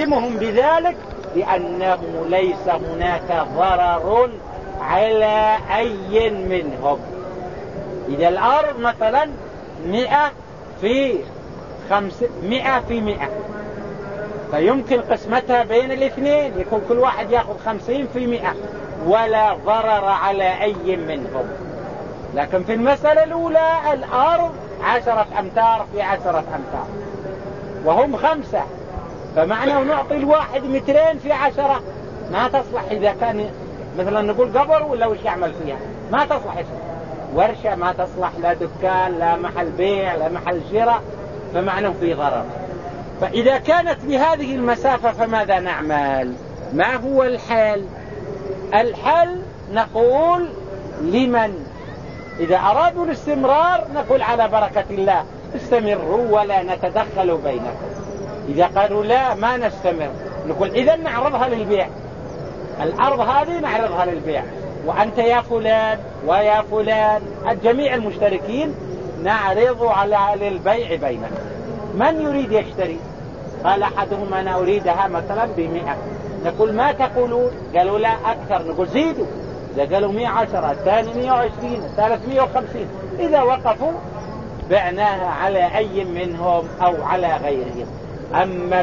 نعلمهم بذلك لأنه ليس هناك ضرر على أي منهم. إذا الأرض مثلا 100 في 100 فيمكن قسمتها بين الاثنين، يكون كل واحد يأخذ 50% ولا ضرر على أي منهم. لكن في المسألة الأولى الأرض 10 أمتار في 10 أمتار وهم 5، فمعنى نعطي الواحد 200 في 10 ما تصلح. إذا كان مثلا نقول قبر ولا وش يعمل فيها ما تصلح اسمه ورشة، ما تصلح لا دكان لا محل بيع لا محل شراء، فمعنى في ضرر. فإذا كانت بهذه المسافة فماذا نعمل؟ ما هو الحل؟ الحل نقول لمن إذا أرادوا الاستمرار نقول على بركة الله استمروا ولا نتدخل بينكم. إذا قالوا لا ما نستمر نقول إذن نعرضها للبيع، الأرض هذه نعرضها للبيع، وأنت يا فلان ويا فلان الجميع المشتركين نعرض على للبيع بيننا. من يريد يشتري؟ قال أحدهم أنا أريدها مثلا ب100. نقول ما تقولون؟ قالوا لا أكثر. نقول زيدوا. إذا قالوا 110 الثاني 120 الثالث 150. إذا وقفوا بعناها على أي منهم أو على غيرهم. أما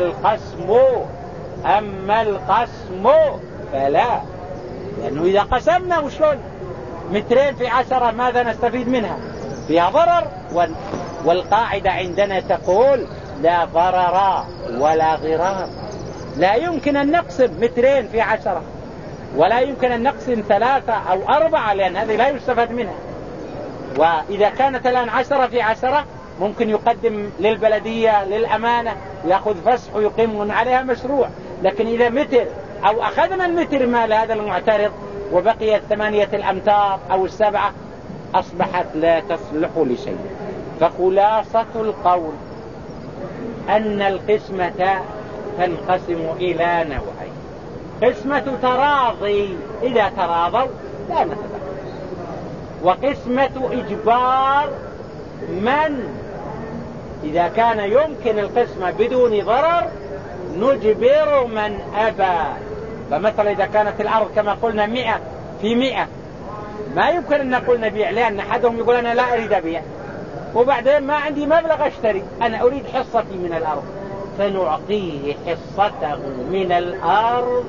القسم فلا، لأنه إذا قسمنا وشلون 200 في 10 ماذا نستفيد منها؟ فيها ضرر. والقاعدة عندنا تقول لا ضرر ولا ضرار. لا يمكن أن نقسم 200 في 10 ولا يمكن أن نقسم 3 أو 4 لأن هذه لا يستفاد منها. وإذا كانت الآن 10 في 10 ممكن يقدم للبلدية للأمانة يأخذ فسح ويقيمون عليها مشروع. لكن إذا متر أو أخذنا المتر مال هذا المعترض وبقيت 8 الأمتار أو 7 أصبحت لا تصلح لشيء. فخلاصة القول أن القسمة تنقسم إلى نوعين: قسمة تراضي إذا تراضوا لا نتدخل، وقسمة إجبار من إذا كان يمكن القسمة بدون ضرر نجبر من أبى. فمثلا إذا كانت الأرض كما قلنا 100 في 100 ما يمكن أن نقول نبيع، لأن أحدهم يقول أنا لا أريد أبيع وبعدين ما عندي مبلغ أشتري، أنا أريد حصتي من الأرض، فنعطيه حصته من الأرض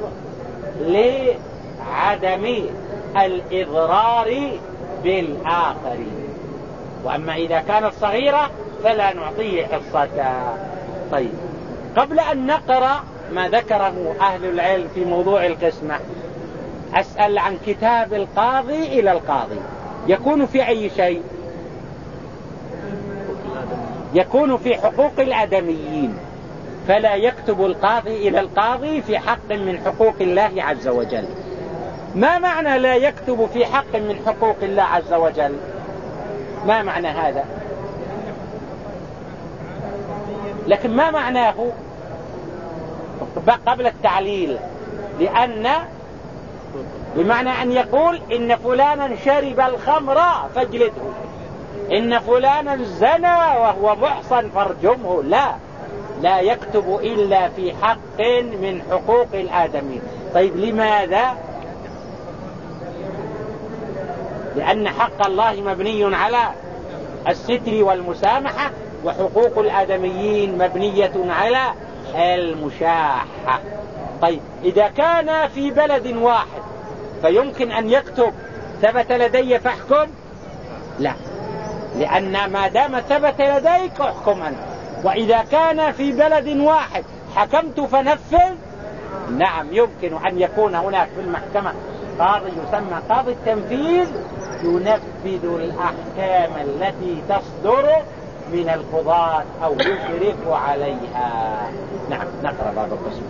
لعدم الإضرار بالآخرين. وأما إذا كانت صغيرة فلا نعطيه حصته. طيب، قبل أن نقرأ ما ذكره أهل العلم في موضوع القسمة أسأل عن كتاب القاضي إلى القاضي. يكون في أي شيء؟ يكون في حقوق الآدميين، فلا يكتب القاضي إلى القاضي في حق من حقوق الله عز وجل. ما معنى لا يكتب في حق من حقوق الله عز وجل؟ ما معنى هذا؟ لكن ما معناه قبل التعليل؟ لأن بمعنى أن يقول إن فلانا شرب الخمر فاجلده، إن فلانا زنى وهو محصن فارجمه. لا يكتب إلا في حق من حقوق الآدمين. طيب لماذا؟ لأن حق الله مبني على الستر والمسامحة، وحقوق الآدميين مبنية على المشاحة. طيب، إذا كان في بلد واحد فيمكن أن يكتب ثبت لدي فاحكم؟ لا، لأن ما دام ثبت لديك احكم أنت. وإذا كان في بلد واحد حكمت فنفذ، نعم يمكن أن يكون هناك في المحكمة قاضي يسمى قاضي التنفيذ ينفذ الأحكام التي تصدر من القضاة أو يشرف عليها. نعم، نقرأ بعض القسم.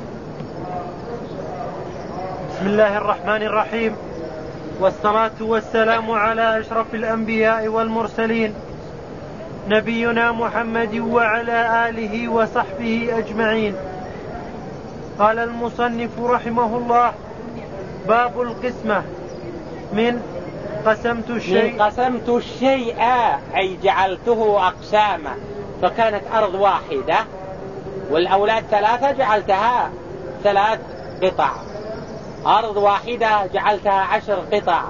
بسم الله الرحمن الرحيم، والصلاة والسلام على أشرف الأنبياء والمرسلين نبينا محمد وعلى آله وصحبه أجمعين. قال المصنف رحمه الله: باب القسمة. من قسمت الشيء أي جعلته أقساما، فكانت أرض واحدة والأولاد 3 جعلتها 3 قطع، أرض واحدة جعلتها 10 قطع،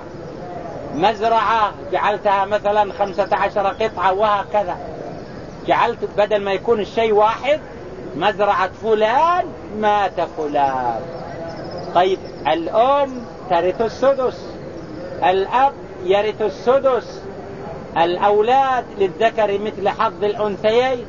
مزرعة جعلتها مثلا 15 قطعة، وهكذا. جعلت بدل ما يكون الشيء واحد، مزرعة فلان مات فلان. طيب الأم ترث السدس، الأب يرث السدس، الأولاد للذكر مثل حظ الأنثيين،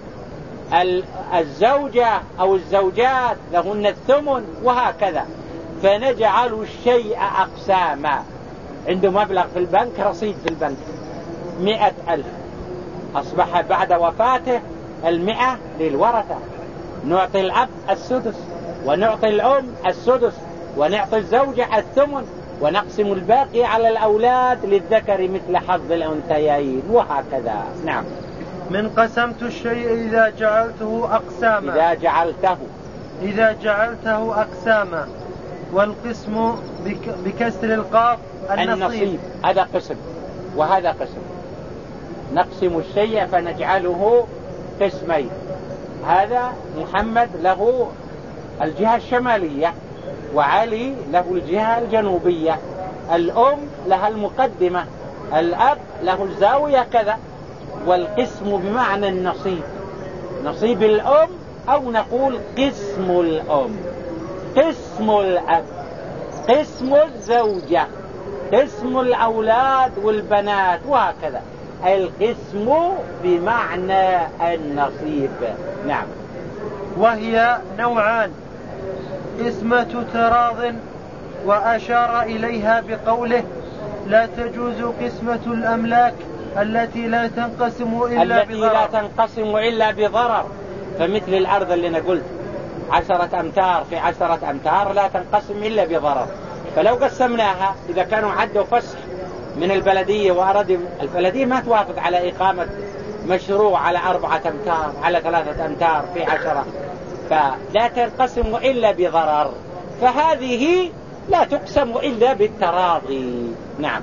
الزوجة أو الزوجات لهن الثمن، وهكذا. فنجعل الشيء أقساما. عنده مبلغ في البنك، رصيد في البنك 100,000، أصبح بعد وفاته 100 للورثة. نعطي الأب السدس، ونعطي الأم السدس، ونعطي الزوجة الثمن، ونقسم الباقي على الأولاد للذكر مثل حظ الأنثيين، وهكذا. نعم. من قسمت الشيء إذا جعلته أقساما، إذا جعلته أقساما. والقسم بكسر القاف النصيب. هذا قسم وهذا قسم. نقسم الشيء فنجعله قسمين. هذا محمد له الجهة الشمالية، وعلي له الجهة الجنوبية، الأم لها المقدمة، الأب له الزاوية كذا. والقسم بمعنى النصيب، نصيب الأم، أو نقول قسم الأم، قسم الأب، قسم الزوجة، قسم الأولاد والبنات، وهكذا. القسم بمعنى النصيب. نعم. وهي نوعان: قسمة تراض، وأشار إليها بقوله: لا تجوز قسمة الأملاك التي لا تنقسم إلا بضرر. فمثل الأرض اللي أنا قلت 10 أمتار في 10 أمتار لا تنقسم إلا بضرر. فلو قسمناها، إذا كانوا عدوا فسح من البلدية وأراد البلدية ما توافق على إقامة مشروع على 4 أمتار على 3 أمتار في 10، فلا تنقسم إلا بضرر. فهذه لا تقسم إلا بالتراضي. نعم.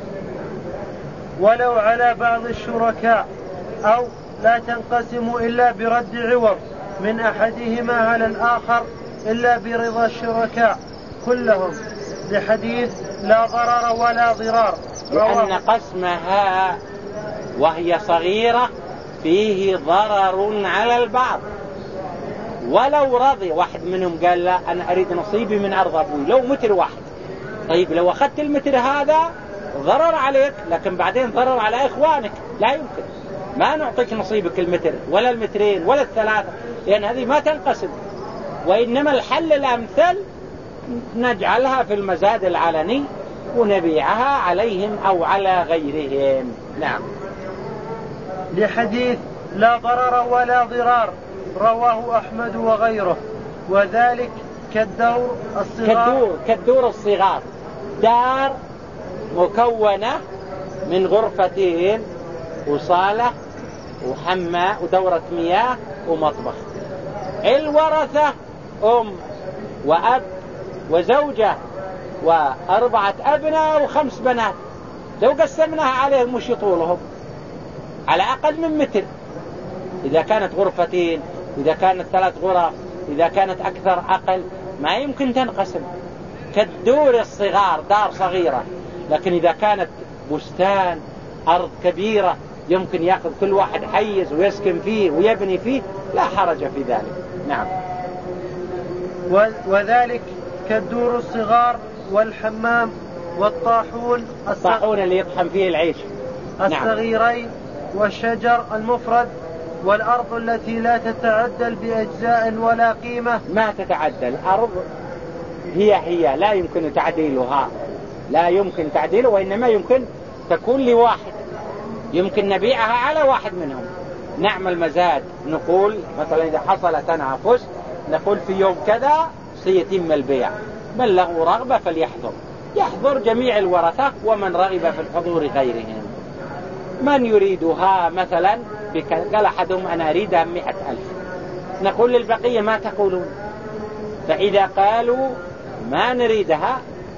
ولو على بعض الشركاء، أو لا تنقسم إلا برد عوض من أحدهما على الآخر إلا برضا الشركاء كلهم، لحديث لا ضرر ولا ضرار. لأن قسمها وهي صغيرة فيه ضرر على البعض. ولو رضي واحد منهم قال: لا، أنا أريد نصيبي من أرض أبوي لو متر واحد. طيب لو أخذت المتر هذا ضرر عليك، لكن بعدين ضرر على إخوانك، لا يمكن. ما نعطيك نصيبك المتر ولا المترين ولا ال3، لأن هذه ما تنقسم. وإنما الحل الأمثل نجعلها في المزاد العلني ونبيعها عليهم أو على غيرهم. نعم. لحديث لا ضرر ولا ضرار، رواه أحمد وغيره. وذلك كالدور الصغار، دار مكونة من غرفتين وصالة وحمام ودورة مياه ومطبخ. الورثة أم وأب وزوجة و4 أبناء و5 بنات. لو قسمناها عليهم وش يطولهم؟ على أقل من متر. إذا كانت غرفتين، إذا كانت 3 غرف، إذا كانت أكثر أقل، ما يمكن تنقسم. كالدور الصغار، دار صغيرة. لكن إذا كانت بستان، أرض كبيرة، يمكن يأخذ كل واحد حيز ويسكن فيه ويبني فيه، لا حرج في ذلك. نعم. وذلك كالدور الصغار والحمام والطاحون اللي يطحن فيه العيش الصغيرين. نعم. والشجر المفرد، والأرض التي لا تتعدل بأجزاء ولا قيمة. ما تتعدل الأرض، هي لا يمكن تعديلها، لا يمكن تعديله، وإنما يمكن تكون لواحد، يمكن نبيعها على واحد منهم. نعمل مزاد، نقول مثلا إذا حصل تنافس نقول في يوم كذا سيتم البيع، من له رغبة فليحضر. يحضر جميع الورثة ومن رغب في الحضور غيرهم. من يريدها مثلا قال أحدهم: أنا أريدها 100,000. نقول للبقية: ما تقولون؟ فإذا قالوا ما نريدها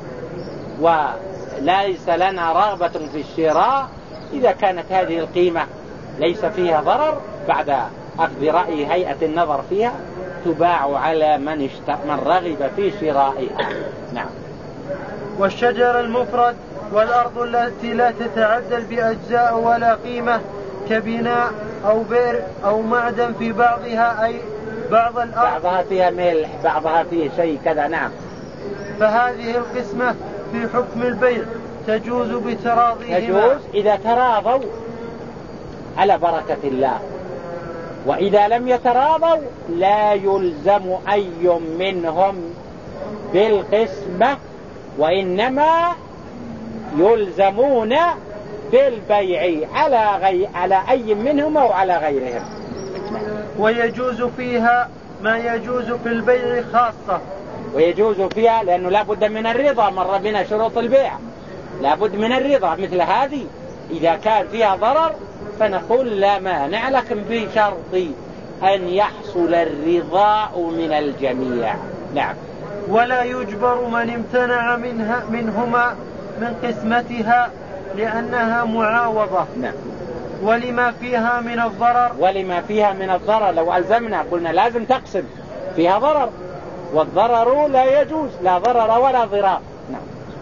وليس لنا رغبة في الشراء، إذا كانت هذه القيمة ليس فيها ضرر بعد أخذ رأي هيئة النظر فيها، تباع على من رغب في شرائها. نعم. والشجر المفرد والأرض التي لا تتعدل بأجزاء ولا قيمة كبناء أو بئر أو معدن في بعضها، أي بعض الأرض بعضها فيها ملح بعضها فيه شيء كذا. نعم. فهذه القسمة في حكم البيع تجوز بتراضيهما. تجوز إذا تراضوا على بركة الله، وإذا لم يتراضوا لا يلزم أي منهم بالقسمة، وإنما يلزمون بالبيع على أي منهم أو على غيرهم. ويجوز فيها ما يجوز في البيع خاصة. ويجوز فيها لأنه لا بد من الرضا، مر بنا شروط البيع لا بد من الرضا. مثل هذه إذا كان فيها ضرر فنقول لا مانع، لكن بشرط أن يحصل الرضاء من الجميع. نعم. ولا يجبر من امتنع منهما من قسمتها لأنها معاوضة. نعم. ولما فيها من الضرر لو ألزمنا قلنا لازم تقسم، فيها ضرر، والضرر لا يجوز، لا ضرر ولا ضرار. نعم.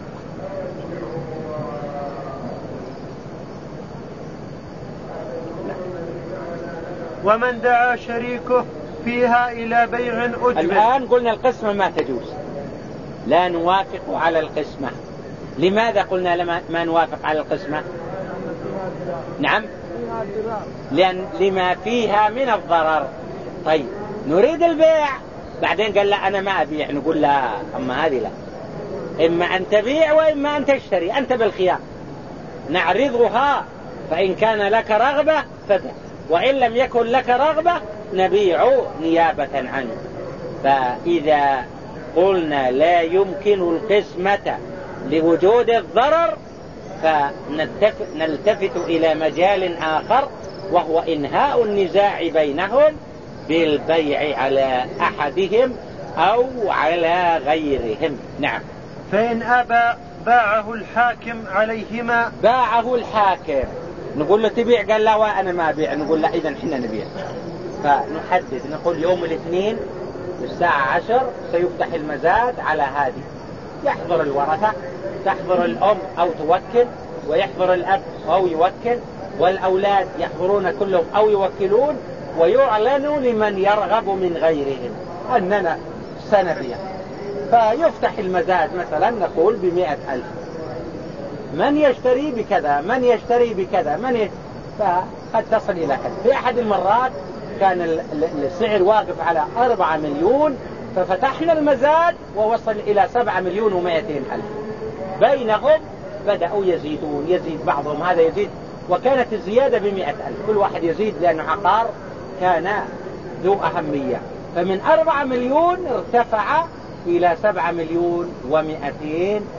ومن دعا شريكه فيها إلى بيع أجبر. الآن قلنا القسمة ما تجوز، لا نوافق على القسمة. لماذا قلنا ما نوافق على القسمة؟ نعم، لأن لما فيها من الضرر. طيب نريد البيع، بعدين قال لا أنا ما أبيع، نقول لا، أما هذه لا، إما أن تبيع وإما أن تشتري، أنت بالخيار، نعرضها، فإن كان لك رغبة فبيع، وإن لم يكن لك رغبة نبيع نيابة عنه. فإذا قلنا لا يمكن القسمة لوجود الضرر فنلتفت إلى مجال آخر، وهو إنهاء النزاع بينهم بالبيع على أحدهم أو على غيرهم. نعم. فإن أبى باعه الحاكم عليهما. باعه الحاكم، نقول له تبيع، قال لا وأنا ما أبيع، نقول لا إذن حنا نبيع. فنحدد، نقول يوم الاثنين الساعة 10 سيفتح المزاد على هذه، يحضر الورثة، تحضر الأم أو توكل، ويحضر الأب أو يوكل، والأولاد يحضرون كلهم أو يوكلون، ويعلنوا لمن يرغب من غيرهم أننا سنبيع. فيفتح المزاد مثلا نقول ب100,000، من يشتري بكذا، من يشتري بكذا، فقد تصل إلى كذا. في أحد المرات كان السعر واقف على 4 مليون، ففتحنا المزاد ووصل إلى 7,200,000. بينهم بدأوا يزيدون، يزيد بعضهم هذا يزيد، وكانت الزيادة ب100,000، كل واحد يزيد لأنه عقار كان ذو أهمية. فمن 4 مليون ارتفع إلى 7,200,000.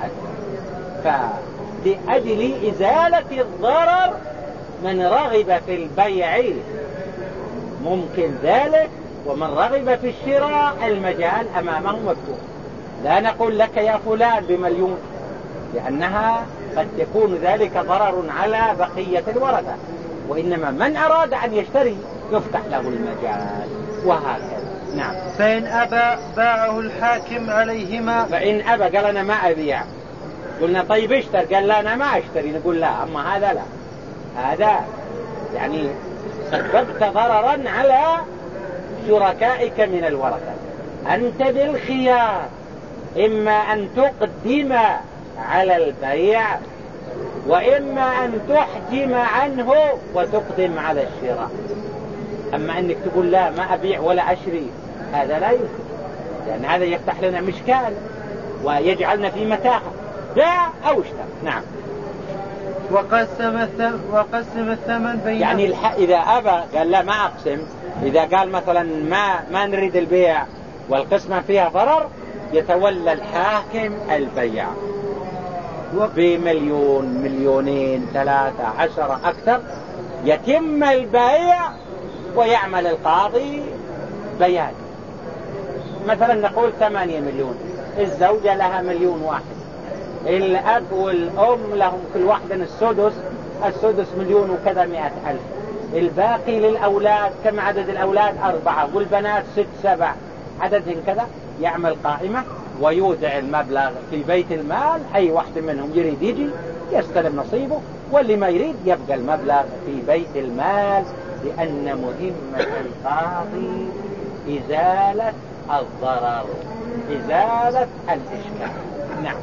فلأجل إزالة الضرر من رغب في البيع ممكن ذلك، ومن رغب في الشراء المجال أمامه مفتوح. لا نقول لك يا فلان ب1,000,000، لأنها قد يكون ذلك ضرر على بقية الورثة، وإنما من أراد أن يشتري يفتح له المجال، وهكذا. نعم. فإن أبى باعه الحاكم عليهما. فإن أبى قال أنا ما أبيع، قلنا طيب اشتر، قال لا أنا ما أشتري، نقول لا، أما هذا لا، هذا يعني سببت ضررا على شركائك من الورثة، أنت بالخيار، إما أن تقدم على البيع، وإما أن تحجم عنه وتقدم على الشراء. أما أنك تقول لا ما أبيع ولا أشري، هذا لا يمكن، لأن هذا يفتح لنا مشكال ويجعلنا في متاهة. باع أو اشترى. نعم. وقسم الثمن بينهم. يعني إذا أبى قال لا ما أقسم، إذا قال مثلا ما نريد البيع والقسمة فيها ضرر، يتولى الحاكم البيع ب1,000,000 2,000,000 3 10 أكثر، يتم البيع ويعمل القاضي بيان. مثلا نقول 8 مليون، الزوجة لها 1,000,001، الأب والأم لهم كل واحد السدس 1,000,000 وكذا 100,000. الباقي للأولاد، كم عدد الأولاد؟ 4، والبنات 6 7، عددهم كذا، يعمل قائمة ويودع المبلغ في بيت المال، أي واحد منهم يريد يجي يستلم نصيبه، واللي ما يريد يبقى المبلغ في بيت المال، لأن مهمة القاضي إزالة الضرر، إزالة الإشكال. نعم.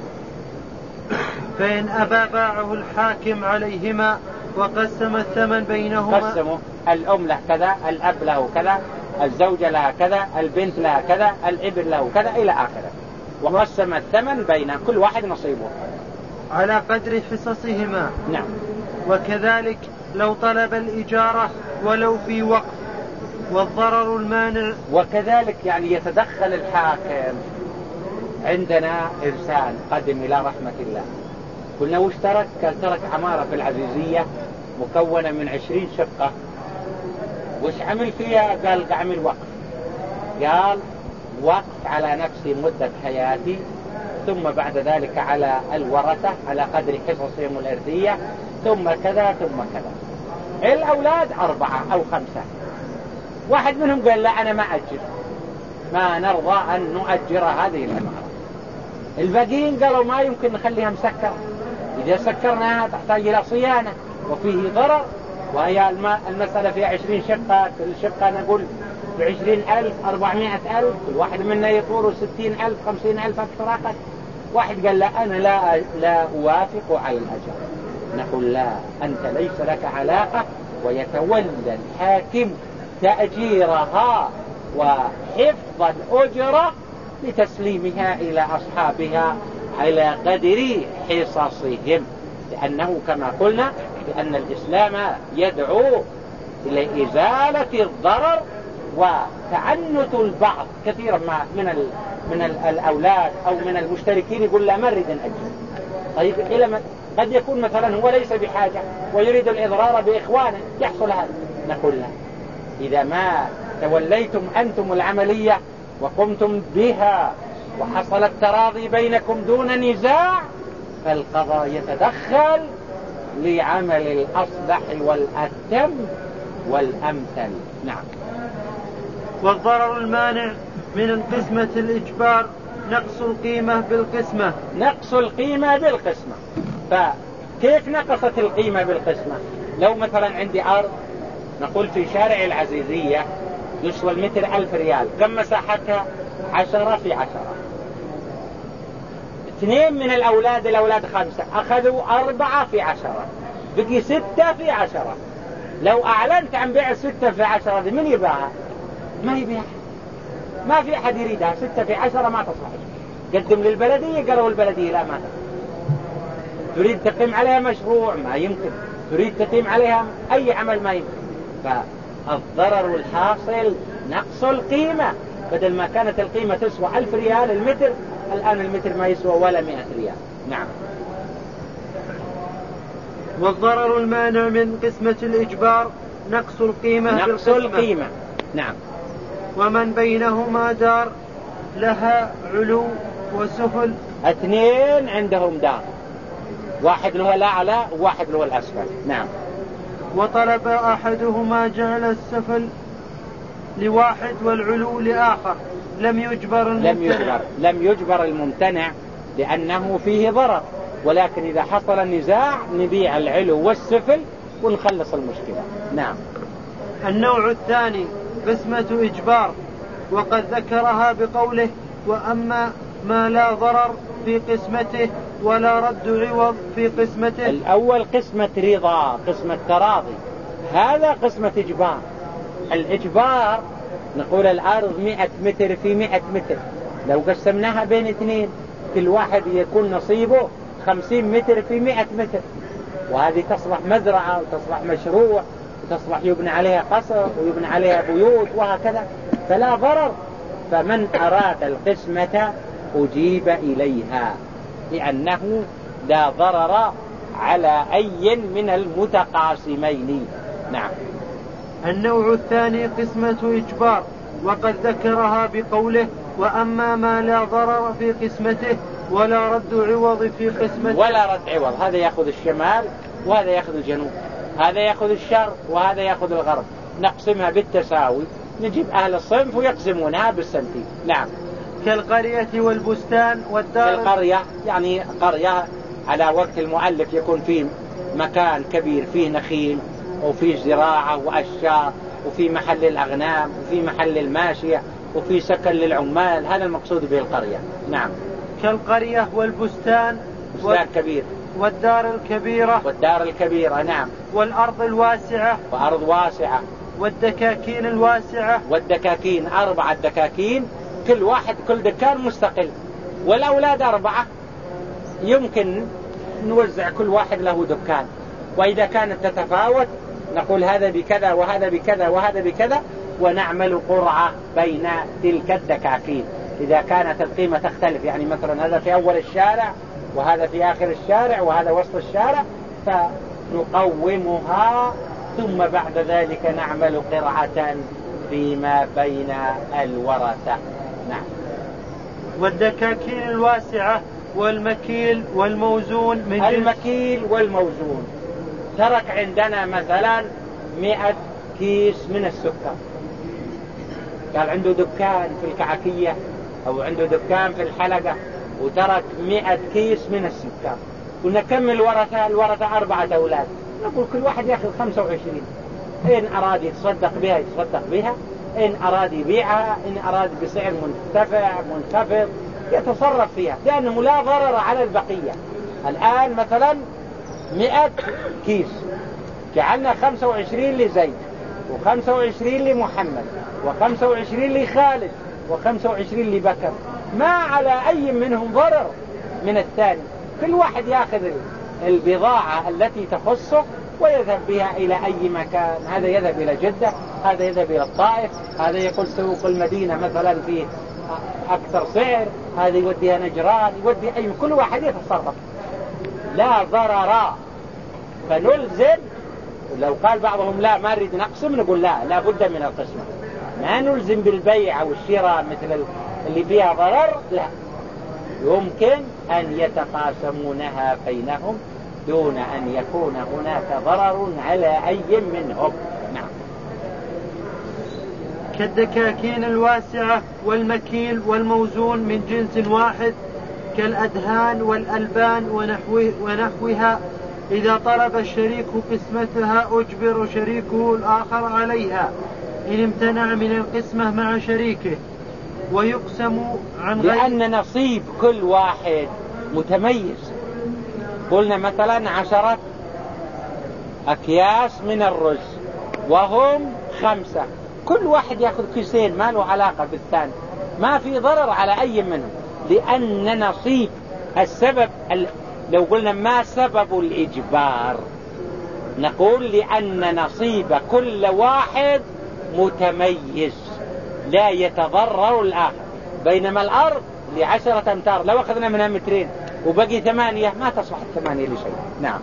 فإن أبى باعه الحاكم عليهما وقسم الثمن بينهما. قسموا، الأم له كذا، الأب له كذا، الزوجة لها كذا، البنت لها كذا، الابن له كذا إلى آخره، وقسم الثمن بين كل واحد نصيبه على قدر حصصهما. نعم. وكذلك لو طلب الإجارة ولو في وقف والضرر المانع. وكذلك يعني يتدخل الحاكم. عندنا إنسان قدم إلى رحمة الله، قلنا وش ترك؟ قال ترك عمارة في العزيزية مكونة من 20 شقة. وش عمل فيها؟ قال عمل وقف. قال وقف على نفسي مدة حياتي، ثم بعد ذلك على الورثة على قدر حصصهم الإرثية، ثم كذا ثم كذا. الأولاد 4 أو 5، واحد منهم قال لا أنا ما أجر، ما نرضى أن نؤجر هذه العمارة. الباقيين قالوا ما يمكن نخليها مسكرة، إذا سكرناها تحتاج إلى صيانة وفيه ضرر، وهي المسألة فيها 20 شقة، كل شقة نقول ب20,000 400,000، كل واحد منا يطول 60,000 50,000 أكثر أقل. واحد قال لا أنا لا أوافق على الأجر. نقول لا، أنت ليس لك علاقة، ويتولى الحاكم تأجيرها وحفظ الأجرة لتسليمها إلى أصحابها على قدر حصصهم، لأنه كما قلنا بأن الإسلام يدعو إلى إزالة الضرر وتعنت البعض. كثيرا ما من الأولاد أو من المشتركين يقول لا ما نريد نأجر. طيب قد يكون مثلا هو ليس بحاجة ويريد الإضرار بإخوانه، يحصل هذا. نقول له إذا ما توليتم أنتم العملية وقمتم بها وحصل التراضي بينكم دون نزاع، فالقضاء يتدخل لعمل الأصلح والأتم والأمثل. نعم. والضرر المانع من القسمة الإجبار نقص القيمة بالقسمة. نقص القيمة بالقسمة. فكيف نقصت القيمة بالقسمة؟ لو مثلا عندي أرض نقول في شارع العزيزية يسوى المتر 1000 ريال، كم مساحتها؟ 10 في 10. 2 من الأولاد 5 أخذوا 4 في 10، بقي 6 في 10. لو أعلنت عن بيع 6 في 10 من يبيعها؟ ما يبيعها، ما في أحد يريدها. 6 في 10 ما تصلح. قدم للبلدية، قالوا البلدية لا ما تصلح. تريد تقيم عليها مشروع ما يمكن، تريد تقيم عليها أي عمل ما يمكن. فالضرر الحاصل نقص القيمة، بدل ما كانت القيمة تسوى 1000 ريال المتر، الآن المتر ما يسوى ولا 100 ريال. نعم. والضرر المانع من قسمة الإجبار نقص القيمة نقص بالقسمة. القيمة. نعم. ومن بينهما دار لها علو وسفل. 2 عندهم دار، واحد له الأعلى وواحد له الأسفل. نعم. وطلب أحدهما جعل السفل لواحد والعلو لآخر، لم يجبر الممتنع لأنه فيه ضرر، ولكن إذا حصل النزاع نبيع العلو والسفل ونخلص المشكلة. نعم. النوع الثاني قسمة إجبار، وقد ذكرها بقوله وأما ما لا ضرر في قسمته ولا رد عوض في قسمته. الأول قسمة رضا، قسمة تراضي، هذا قسمة إجبار. الإجبار نقول الأرض 100 متر في 100 متر، لو قسمناها بين 2 كل واحد يكون نصيبه 50 متر في 100 متر، وهذه تصلح مزرعة وتصلح مشروع وتصلح يبنى عليها قصر ويبنى عليها بيوت وهكذا، فلا ضرر. فمن أراد القسمة أجيب إليها لأنه لا ضرر على أي من المتقاسمين. نعم. النوع الثاني قسمة إجبار، وقد ذكرها بقوله وأما ما لا ضرر في قسمته ولا رد عوض في قسمته. ولا رد عوض، هذا يأخذ الشمال وهذا يأخذ الجنوب، هذا يأخذ الشرق وهذا يأخذ الغرب، نقسمها بالتساوي نجيب أهل الصنف ويقسمونها بالسنتين. نعم. كالقرية والبستان والدار. القرية يعني قرية على وقت المؤلف يكون فيه مكان كبير فيه نخيل وفيه زراعة وأشجار وفيه محل الأغنام وفيه محل الماشية وفيه سكن للعمال، هذا المقصود به القرية. نعم. كالقرية والبستان كبير والدار الكبيرة. والدار الكبيرة. نعم. والأرض الواسعة. وأرض واسعة. والدكاكين الواسعة. والدكاكين 4 دكاكين، كل دكان مستقل، والأولاد 4 يمكن نوزع كل واحد له دكان، وإذا كانت تتفاوت نقول هذا بكذا وهذا بكذا وهذا بكذا، ونعمل قرعة بين تلك الدكاكين إذا كانت القيمة تختلف، يعني مثلا هذا في أول الشارع وهذا في آخر الشارع وهذا وسط الشارع، فنقومها ثم بعد ذلك نعمل قرعة فيما بين الورثة. نعم. والدكاكين الواسعة والمكيل والموزون من المكيل والموزون، ترك عندنا مثلا 100 كيس من السكر، قال عنده دكان في الكعكية أو عنده دكان في الحلقة وترك 100 كيس من السكر، قلنا كم الورثة 4 أولاد، نقول كل واحد يأخذ 25، إن أراد يتصدق بها يتصدق بها، إن أراد يبيعها، إن أراد بسعر منخفض يتصرف فيها، لأنه لا ضرر على البقية. الآن مثلا 100 كيس جعلنا 25 لزيد و25 لمحمد و25 لخالد و25 لبكر، ما على أي منهم ضرر من الثاني، كل واحد يأخذ البضاعة التي تخصه ويذهب بها إلى أي مكان، هذا يذهب إلى جدة، هذا يذهب إلى الطائف، هذا يقول سوق المدينة مثلا في أكثر سعر، هذا يوديها نجران، يودي أي، كل واحد يتصرف لا ضرر. فنلزم، لو قال بعضهم لا ما نريد نقسم، نقول لا بد من القسمة، ما نلزم بالبيع والشراء مثل اللي فيها ضرر، لا، يمكن أن يتقاسمونها بينهم دون أن يكون هناك ضرر على أي منهم. نعم. كالدكاكين الواسعة والمكيل والموزون من جنس واحد، كالأدهان والألبان ونحوها، إذا طلب الشريك قسمتها أجبر شريكه الآخر عليها إن امتنع من القسمة مع شريكه، ويقسم عن غير، لأن نصيب كل واحد متميز. قلنا مثلا 10 أكياس من الرز وهم 5، كل واحد يأخذ كيسين، ما له علاقة بالثاني، ما في ضرر على أي منهم، لأن نصيب السبب. لو قلنا ما سبب الإجبار، نقول لأن نصيب كل واحد متميز لا يتضرر الآخر، بينما الأرض ل10 أمتار لو أخذنا منها 2 وبقي 8 ما تصلح 8 لشيء. نعم.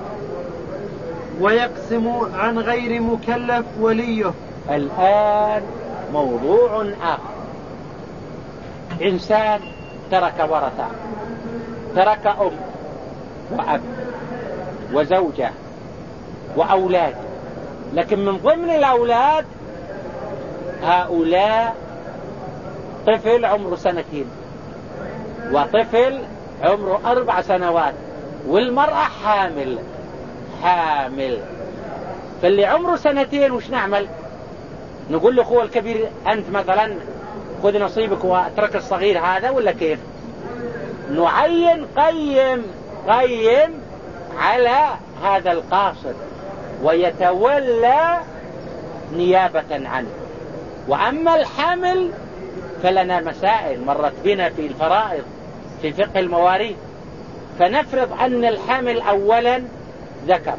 ويقسم عن غير مكلف وليه. الآن موضوع آخر، إنسان ترك ورثة، ترك أم وأب وزوجة وأولاد، لكن من ضمن الأولاد هؤلاء طفل عمره 2 سنين وطفل عمره 4 سنوات، والمرأة حامل. فاللي عمره 2 سنين وش نعمل؟ نقول له أخوه الكبير أنت مثلا خذ نصيبك واترك الصغير هذا، ولا كيف؟ نعين قيم على هذا القاصر ويتولى نيابة عنه. وأما الحمل فلنا مسائل مرت بنا في الفرائض في فقه المواريث، فنفرض أن الحمل أولا ذكر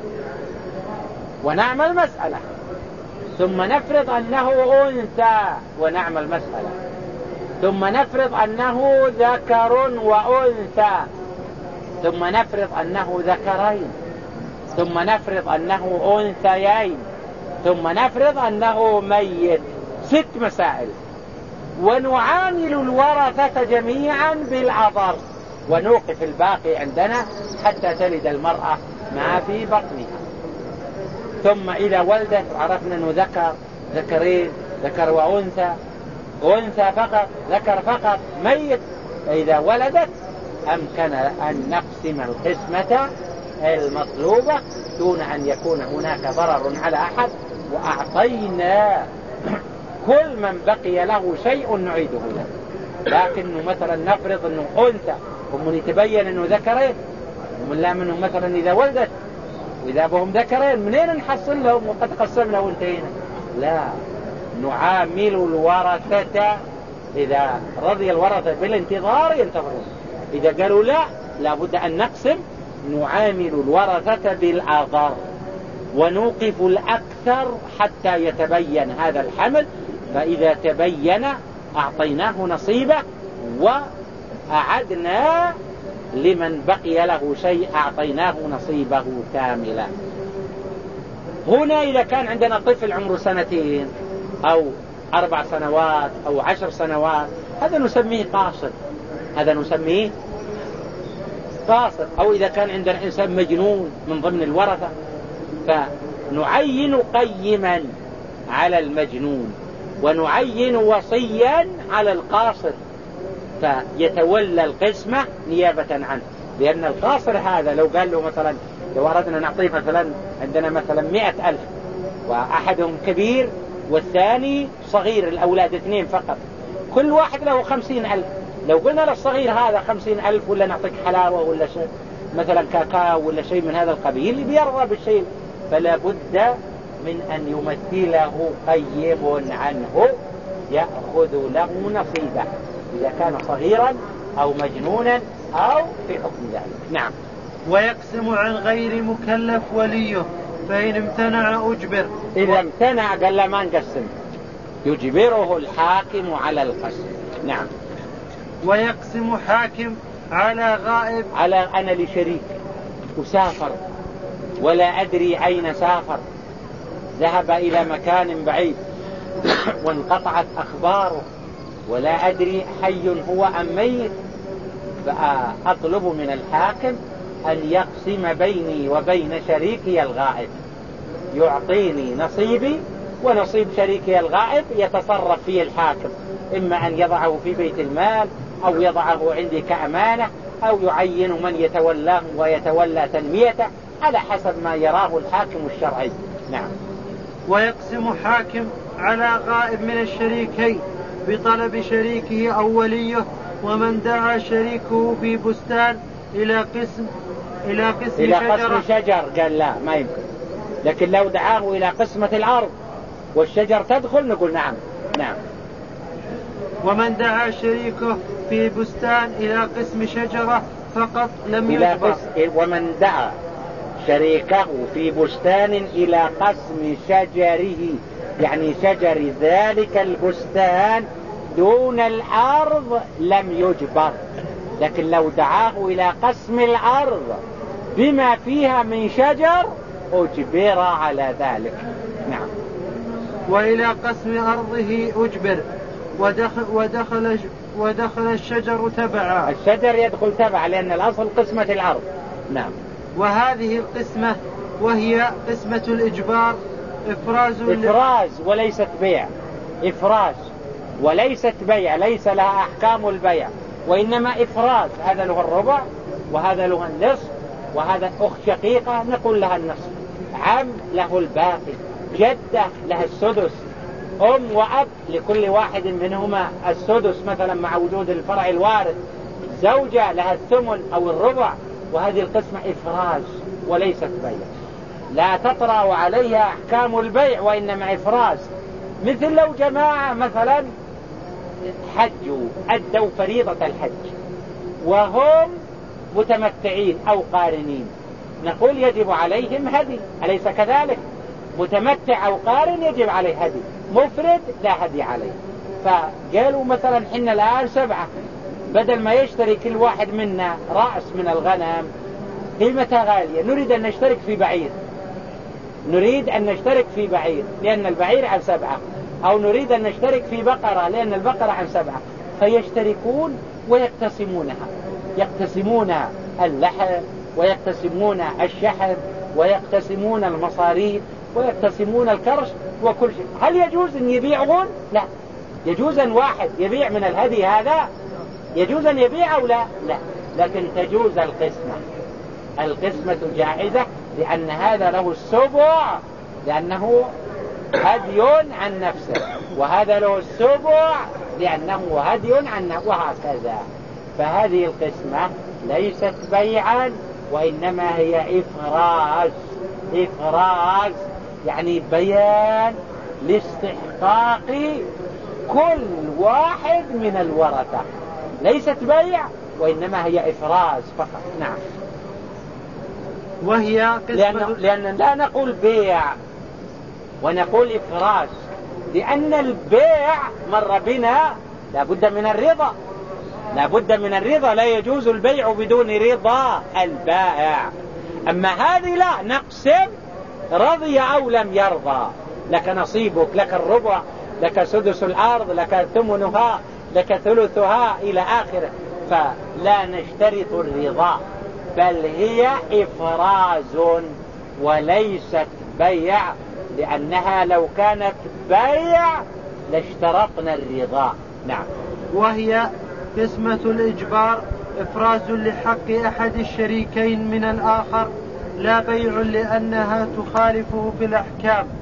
ونعمل مسألة، ثم نفرض أنه أنثى ونعمل مسألة، ثم نفرض أنه ذكر وأنثى، ثم نفرض أنه ذكرين، ثم نفرض أنه أنثيين، ثم نفرض أنه ميت. 6 مسائل، ونعامل الورثة جميعا بالعذر ونوقف الباقي عندنا حتى تلد المرأة ما في بطنها. ثم إذا ولدت عرفنا أنه ذكرين ذكر وأنثى، أنثى فقط، ذكر فقط، ميت، فإذا ولدت أمكن أن نقسم القسمة المطلوبة دون أن يكون هناك ضرر على أحد، وأعطينا كل من بقي له شيء نعيده له. لكنه مثلا نفرض أنه أنثى ومن يتبين أنه ذكرين، ولا منه مثلا إذا ولدت وإذا بهم ذكرين منين نحصل لهم وقد قسمنا وانتهينا؟ لا، نعامل الورثة إذا رضي الورثة بالانتظار ينتظرون، إذا قالوا لا لابد أن نقسم، نعامل الورثة بالآثار ونوقف الأكثر حتى يتبين هذا الحمل، فإذا تبين أعطيناه نصيبه وأعدنا لمن بقي له شيء أعطيناه نصيبه كاملا. هنا إذا كان عندنا طفل عمره 2 أو 4 سنوات أو 10 سنوات هذا نسميه قاصر، هذا نسميه قاصر. أو إذا كان عندنا إنسان مجنون من ضمن الورثة فنعين قيما على المجنون ونعين وصيا على القاصر فيتولى القسمة نيابة عنه، لأن القاصر هذا لو قال له مثلا لو أردنا نعطيه مثلا عندنا مثلا 100,000 وأحدهم كبير والثاني صغير، الأولاد 2 فقط، كل واحد له 50,000، لو قلنا للصغير هذا 50,000 ولا نعطيك حلاوة ولا شيء مثلا كاكاو ولا شيء من هذا القبيل بيرضى بالشيء، فلا بد من أن يمثله قيم عنه يأخذ له نصيبه إذا كان صغيرا أو مجنونا أو في حكم ذلك. نعم. ويقسم عن غير مكلف وليه فإن امتنع أجبر. إذا امتنع قال لا ما نقسم، يجبره الحاكم على القسم. نعم. ويقسم حاكم على غائب، على أنا لشريك وسافر ولا أدري أين سافر، ذهب إلى مكان بعيد وانقطعت أخباره ولا أدري حي هو أم ميت، فأطلب من الحاكم أن يقسم بيني وبين شريكي الغائب، يعطيني نصيبي ونصيب شريكي الغائب يتصرف فيه الحاكم، إما أن يضعه في بيت المال أو يضعه عندي كأمانة أو يعين من يتولاه ويتولى تنميته على حسب ما يراه الحاكم الشرعي. نعم. ويقسم حاكم على غائب من الشريكين بطلب شريكه أو وليه، ومن دعا شريكه في بستان إلى قسم شجر قال لا ما يمكن، لكن لو دعاه إلى قسمة الأرض والشجر تدخل نقول نعم. نعم. ومن دعا شريكه في بستان إلى قسم شجرة فقط لم يجبر. ومن دعا شريكه في بستان إلى قسم شجره يعني شجر ذلك البستان دون الأرض لم يجبر، لكن لو دعاه إلى قسم الأرض بما فيها من شجر أجبر على ذلك. نعم. وإلى قسم أرضه أجبر ودخل الشجر تبعا. الشجر يدخل تبع لأن الأصل قسمة الأرض. نعم. وهذه القسمة وهي قسمة الإجبار إفراز وليست بيع، إفراز وليست بيع، ليس لها أحكام البيع وإنما إفراز، هذا له الربع وهذا له النصف وهذا أخت شقيقة نقول لها النصف، عم له الباقي، جدة لها السدس، أم وأب لكل واحد منهما السدس مثلا مع وجود الفرع الوارث، زوجة لها الثمن أو الربع، وهذه القسمة إفراز وليست بيع، لا تطرأ عليها أحكام البيع وإنما إفراز. مثل لو جماعة مثلا حجوا أدوا فريضة الحج وهم متمتعين أو قارنين، نقول يجب عليهم هدي، أليس كذلك؟ متمتع أو قارن يجب عليه هدي، مفرد لا هدي عليه. فقالوا مثلا حنا الآن 7، بدل ما يشتري كل واحد منا رأس من الغنم قيمتها غالية، نريد أن نشترك في بعير، نريد أن نشترك في بعير لأن البعير عن 7، أو نريد أن نشترك في بقرة لأن البقرة عن 7، فيشتركون ويقتسمونها، يقتسمون اللحم ويقتسمون الشحم ويقتسمون المصاريف، ويقتسمون الكرش وكل شيء. هل يجوز أن يبيعون؟ لا. يجوز أن واحد يبيع من الهدي هذا؟ يجوز أن يبيع أو لا؟ لا. لكن تجوز القسمة جائزة، لأن هذا له السبع لأنه هدي عن نفسه، وهذا له السبع لأنه هدي عن نفسه، وهكذا. فهذه القسمة ليست بيعا، وإنما هي إفراز يعني بيان لاستحقاق كل واحد من الورثة، ليست بيع وإنما هي إفراز فقط. نعم. وهي قسمة لأن لا نقول بيع ونقول إفراز، لأن البيع مر بنا لابد من الرضا، لا يجوز البيع بدون رضا البائع. أما هذه لا، نقسم رضي أو لم يرضى، لك نصيبك، لك الربع، لك سدس الأرض، لك ثمنها، لك ثلثها إلى آخره. فلا نشترط الرضا، بل هي إفراز وليست بيع، لأنها لو كانت بيع لاشترطنا الرضا. نعم. وهي قسمة الإجبار، إفراز لحق أحد الشريكين من الآخر، لا بيع لأنها تخالفه في الأحكام،